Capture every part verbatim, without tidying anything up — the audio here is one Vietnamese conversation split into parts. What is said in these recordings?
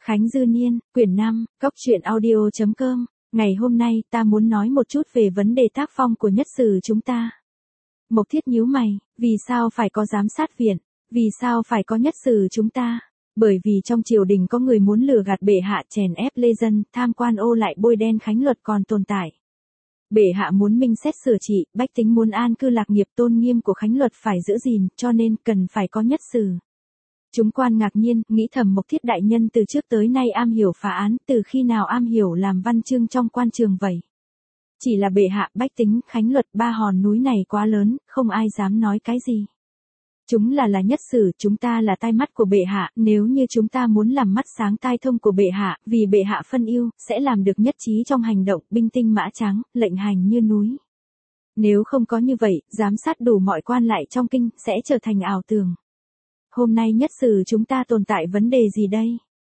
Khánh Dư Niên, quyển năm, góc truyện audio chấm com. Ngày hôm nay ta muốn nói một chút về vấn đề tác phong của nhất sử chúng ta. Mộc Thiết nhíu mày, vì sao phải có giám sát viện, vì sao phải có nhất sử chúng ta? Bởi vì trong triều đình có người muốn lừa gạt bệ hạ, chèn ép lê dân, tham quan ô lại bôi đen khánh luật còn tồn tại. Bệ hạ muốn minh xét sửa trị, bách tính muốn an cư lạc nghiệp, tôn nghiêm của khánh luật phải giữ gìn, cho nên cần phải có nhất sử. Chúng quan ngạc nhiên, nghĩ thầm Mộc Thiết đại nhân từ trước tới nay am hiểu phá án, từ khi nào am hiểu làm văn chương trong quan trường vậy? Chỉ là bệ hạ, bách tính, khánh luật, ba hòn núi này quá lớn, không ai dám nói cái gì. Chúng là là nhất sử, chúng ta là tai mắt của bệ hạ, nếu như chúng ta muốn làm mắt sáng tai thông của bệ hạ, vì bệ hạ phân ưu, sẽ làm được nhất trí trong hành động, binh tinh mã trắng, lệnh hành như núi. Nếu không có như vậy, giám sát đủ mọi quan lại trong kinh, sẽ trở thành ảo tưởng. Hôm nay nhất sử chúng ta tồn tại vấn đề gì đây?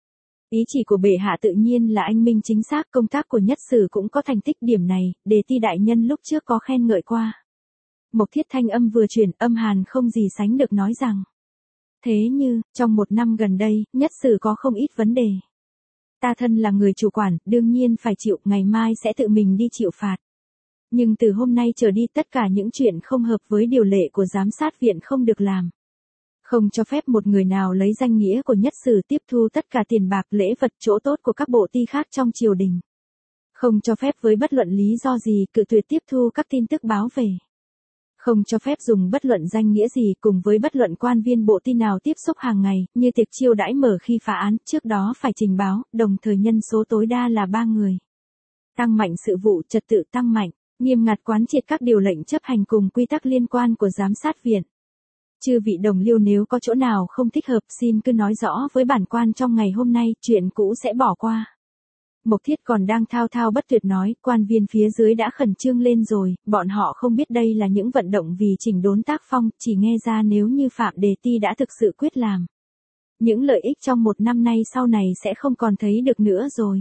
Ý chỉ của bệ hạ tự nhiên là anh minh chính xác, công tác của nhất sử cũng có thành tích, điểm này, Đề Ti đại nhân lúc trước có khen ngợi qua. Mộc Thiết thanh âm vừa chuyển, âm hàn không gì sánh được nói rằng. Thế như, trong một năm gần đây, nhất sử có không ít vấn đề. Ta thân là người chủ quản, đương nhiên phải chịu, ngày mai sẽ tự mình đi chịu phạt. Nhưng từ hôm nay trở đi tất cả những chuyện không hợp với điều lệ của giám sát viện không được làm. Không cho phép một người nào lấy danh nghĩa của nhất sử tiếp thu tất cả tiền bạc, lễ vật, chỗ tốt của các bộ ty khác trong triều đình. Không cho phép với bất luận lý do gì cự tuyệt tiếp thu các tin tức báo về. Không cho phép dùng bất luận danh nghĩa gì cùng với bất luận quan viên bộ ty nào tiếp xúc hàng ngày, như tiệc chiêu đãi mở khi phá án, trước đó phải trình báo, đồng thời nhân số tối đa là ba người. Tăng mạnh sự vụ, trật tự tăng mạnh, nghiêm ngặt quán triệt các điều lệnh chấp hành cùng quy tắc liên quan của giám sát viện. Chư vị đồng liêu, nếu có chỗ nào không thích hợp xin cứ nói rõ với bản quan trong ngày hôm nay, chuyện cũ sẽ bỏ qua. Mộc Thiết còn đang thao thao bất tuyệt nói, quan viên phía dưới đã khẩn trương lên rồi, bọn họ không biết đây là những vận động vì chỉnh đốn tác phong, chỉ nghe ra nếu như Phạm Đề Ti đã thực sự quyết làm. Những lợi ích trong một năm nay sau này sẽ không còn thấy được nữa rồi.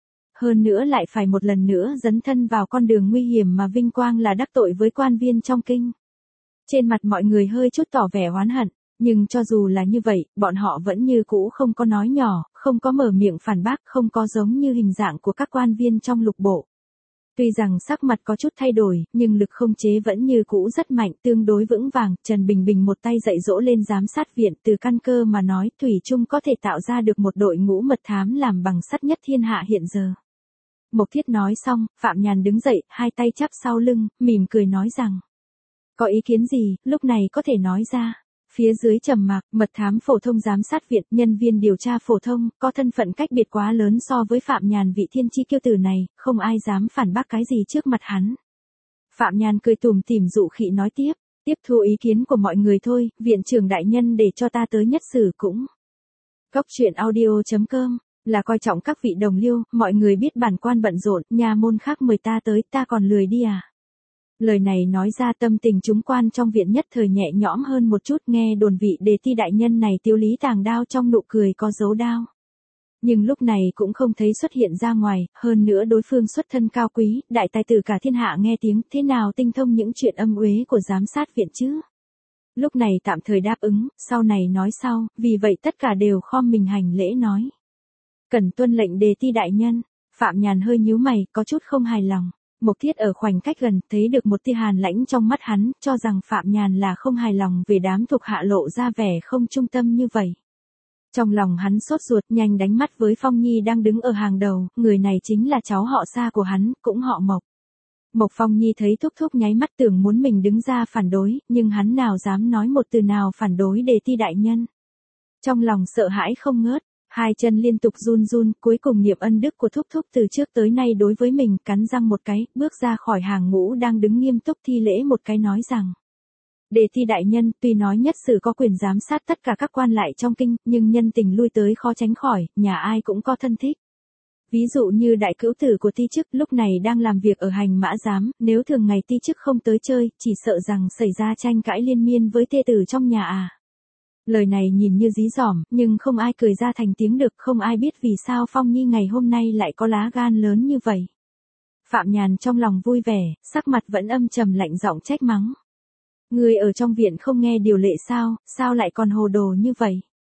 Hơn nữa lại phải một lần nữa dấn thân vào con đường nguy hiểm mà vinh quang là đắc tội với quan viên trong kinh. Trên mặt mọi người hơi chút tỏ vẻ oán hận, nhưng cho dù là như vậy, bọn họ vẫn như cũ không có nói nhỏ, không có mở miệng phản bác, không có giống như hình dạng của các quan viên trong lục bộ. Tuy rằng sắc mặt có chút thay đổi, nhưng lực không chế vẫn như cũ rất mạnh, tương đối vững vàng. Trần Bình Bình một tay dạy dỗ lên giám sát viện, từ căn cơ mà nói, thủy chung có thể tạo ra được một đội ngũ mật thám làm bằng sắt nhất thiên hạ hiện giờ. Mộc Thiết nói xong, Phạm Nhàn đứng dậy, hai tay chắp sau lưng, mỉm cười nói rằng. Có ý kiến gì, lúc này có thể nói ra. Phía dưới trầm mặc, mật thám phổ thông giám sát viện, nhân viên điều tra phổ thông, có thân phận cách biệt quá lớn so với Phạm Nhàn vị thiên chi kiêu tử này, không ai dám phản bác cái gì trước mặt hắn. Phạm Nhàn cười tủm tỉm dụ khị nói tiếp, tiếp thu ý kiến của mọi người thôi, viện trưởng đại nhân để cho ta tới nhất sử cũng. Góc truyện audio chấm com, là coi trọng các vị đồng liêu, mọi người biết bản quan bận rộn, nhà môn khác mời ta tới, ta còn lười đi à. Lời này nói ra tâm tình chúng quan trong viện nhất thời nhẹ nhõm hơn một chút, nghe đồn vị Đề Ti đại nhân này tiêu lý tàng đao trong nụ cười có dấu đao. Nhưng lúc này cũng không thấy xuất hiện ra ngoài, hơn nữa đối phương xuất thân cao quý, đại tài tử cả thiên hạ nghe tiếng, thế nào tinh thông những chuyện âm uế của giám sát viện chứ. Lúc này tạm thời đáp ứng, sau này nói sau, vì vậy tất cả đều khom mình hành lễ nói. Cần tuân lệnh Đề Ti đại nhân. Phạm Nhàn hơi nhíu mày, có chút không hài lòng. Mộc Thiết ở khoảnh cách gần, thấy được một tia hàn lãnh trong mắt hắn, cho rằng Phạm Nhàn là không hài lòng về đám thuộc hạ lộ ra vẻ không trung tâm như vậy. Trong lòng hắn sốt ruột, nhanh đánh mắt với Phong Nhi đang đứng ở hàng đầu, người này chính là cháu họ xa của hắn, cũng họ Mộc. Mộc Phong Nhi thấy thúc thúc nháy mắt tưởng muốn mình đứng ra phản đối, nhưng hắn nào dám nói một từ nào phản đối Đề Ti đại nhân. Trong lòng sợ hãi không ngớt. Hai chân liên tục run run, cuối cùng niệm ân đức của thúc thúc từ trước tới nay đối với mình, cắn răng một cái, bước ra khỏi hàng ngũ đang đứng nghiêm túc thi lễ một cái nói rằng. Đề Ti đại nhân, tuy nói nhất sử có quyền giám sát tất cả các quan lại trong kinh, nhưng nhân tình lui tới khó tránh khỏi, nhà ai cũng có thân thích. Ví dụ như đại cữu tử của ti chức lúc này đang làm việc ở hành mã giám, nếu thường ngày ti chức không tới chơi, chỉ sợ rằng xảy ra tranh cãi liên miên với thê tử trong nhà à. Lời này nhìn như dí dỏm, nhưng không ai cười ra thành tiếng được, không ai biết vì sao Phong Nhi ngày hôm nay lại có lá gan lớn như vậy. Phạm Nhàn trong lòng vui vẻ, sắc mặt vẫn âm trầm lạnh giọng trách mắng. Người ở trong viện không nghe điều lệ sao, sao lại còn hồ đồ như vậy?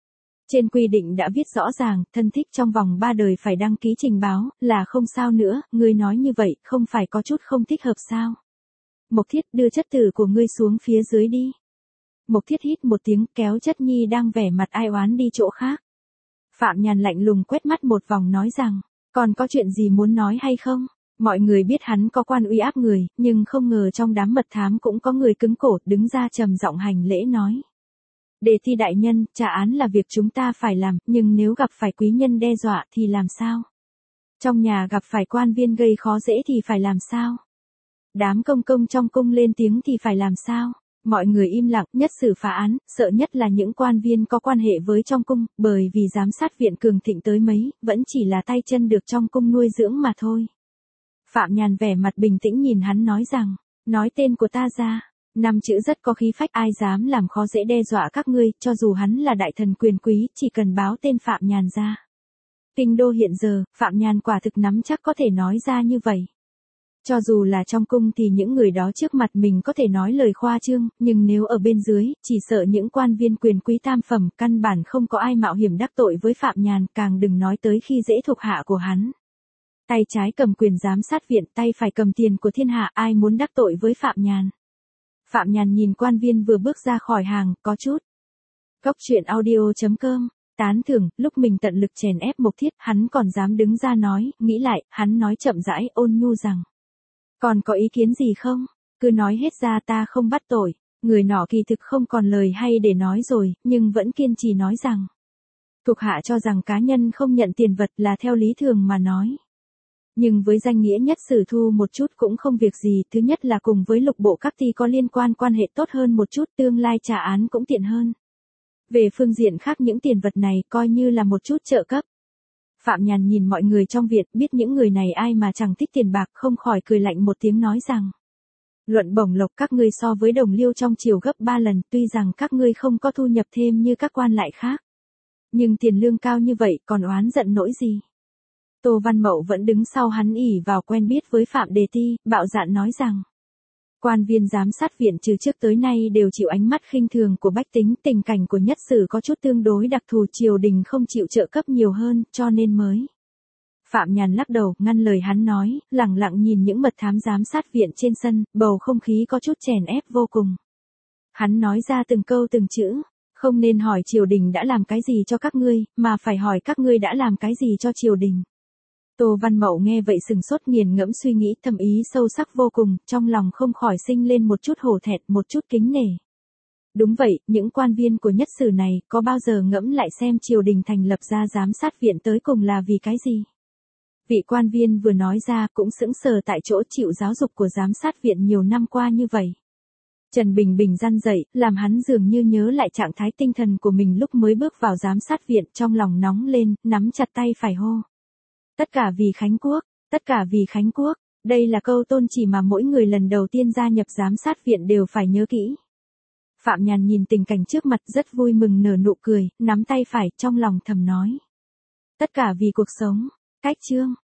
Trên quy định đã viết rõ ràng, thân thích trong vòng ba đời phải đăng ký trình báo, là không sao nữa, ngươi nói như vậy, không phải có chút không thích hợp sao? Mộc Thiết đưa chất tử của ngươi xuống phía dưới đi. Mộc Thiết hít một tiếng kéo Chất Nhi đang vẻ mặt ai oán đi chỗ khác. Phạm Nhàn lạnh lùng quét mắt một vòng nói rằng, còn có chuyện gì muốn nói hay không? Mọi người biết hắn có quan uy áp người, nhưng không ngờ trong đám mật thám cũng có người cứng cổ đứng ra trầm giọng hành lễ nói. Đề thi đại nhân, trả án là việc chúng ta phải làm, nhưng nếu gặp phải quý nhân đe dọa thì làm sao? Trong nhà gặp phải quan viên gây khó dễ thì phải làm sao? Đám công công trong cung lên tiếng thì phải làm sao? Mọi người im lặng, nhất xử phá án, sợ nhất là những quan viên có quan hệ với trong cung, bởi vì giám sát viện cường thịnh tới mấy, vẫn chỉ là tay chân được trong cung nuôi dưỡng mà thôi. Phạm Nhàn vẻ mặt bình tĩnh nhìn hắn nói rằng, nói tên của ta ra, năm chữ rất có khí phách, ai dám làm khó dễ đe dọa các ngươi, cho dù hắn là đại thần quyền quý, chỉ cần báo tên Phạm Nhàn ra. Kinh đô hiện giờ, Phạm Nhàn quả thực nắm chắc có thể nói ra như vậy. Cho dù là trong cung thì những người đó trước mặt mình có thể nói lời khoa trương, nhưng nếu ở bên dưới, chỉ sợ những quan viên quyền quý tam phẩm, căn bản không có ai mạo hiểm đắc tội với Phạm Nhàn, càng đừng nói tới khi dễ thuộc hạ của hắn. Tay trái cầm quyền giám sát viện, tay phải cầm tiền của thiên hạ, ai muốn đắc tội với Phạm Nhàn. Phạm Nhàn nhìn quan viên vừa bước ra khỏi hàng, có chút. Cốc truyện audio chấm com, tán thưởng, lúc mình tận lực chèn ép Mộc Thiết, hắn còn dám đứng ra nói, nghĩ lại, hắn nói chậm rãi, ôn nhu rằng. Còn có ý kiến gì không? Cứ nói hết ra, ta không bắt tội. Người nọ kỳ thực không còn lời hay để nói rồi, nhưng vẫn kiên trì nói rằng. Thuộc hạ cho rằng cá nhân không nhận tiền vật là theo lý thường mà nói. Nhưng với danh nghĩa nhất sử thu một chút cũng không việc gì, thứ nhất là cùng với lục bộ các ty có liên quan quan hệ tốt hơn một chút, tương lai trả án cũng tiện hơn. Về phương diện khác những tiền vật này coi như là một chút trợ cấp. Phạm Nhàn nhìn mọi người trong viện, biết những người này ai mà chẳng thích tiền bạc, không khỏi cười lạnh một tiếng nói rằng. Luận bổng lộc các ngươi so với đồng liêu trong triều gấp ba lần, tuy rằng các ngươi không có thu nhập thêm như các quan lại khác. Nhưng tiền lương cao như vậy còn oán giận nỗi gì? Tô Văn Mậu vẫn đứng sau hắn ỉ vào quen biết với Phạm Đề Ti, bạo dạn nói rằng. Quan viên giám sát viện từ trước tới nay đều chịu ánh mắt khinh thường của bách tính, tình cảnh của nhất sử có chút tương đối đặc thù, triều đình không chịu trợ cấp nhiều hơn, cho nên mới. Phạm Nhàn lắc đầu, ngăn lời hắn nói, lẳng lặng nhìn những mật thám giám sát viện trên sân, bầu không khí có chút chèn ép vô cùng. Hắn nói ra từng câu từng chữ, không nên hỏi triều đình đã làm cái gì cho các ngươi, mà phải hỏi các ngươi đã làm cái gì cho triều đình. Tô Văn Mậu nghe vậy sừng sốt, nghiền ngẫm suy nghĩ, thâm ý sâu sắc vô cùng, trong lòng không khỏi sinh lên một chút hổ thẹn, một chút kính nể. Đúng vậy, những quan viên của nhất sử này có bao giờ ngẫm lại xem triều đình thành lập ra giám sát viện tới cùng là vì cái gì? Vị quan viên vừa nói ra cũng sững sờ tại chỗ, chịu giáo dục của giám sát viện nhiều năm qua như vậy. Trần Bình Bình răn dậy, làm hắn dường như nhớ lại trạng thái tinh thần của mình lúc mới bước vào giám sát viện, trong lòng nóng lên, nắm chặt tay phải hô. Tất cả vì Khánh Quốc, tất cả vì Khánh Quốc, đây là câu tôn chỉ mà mỗi người lần đầu tiên gia nhập giám sát viện đều phải nhớ kỹ. Phạm Nhàn nhìn tình cảnh trước mặt rất vui mừng nở nụ cười, nắm tay phải, trong lòng thầm nói. Tất cả vì cuộc sống, cách chương.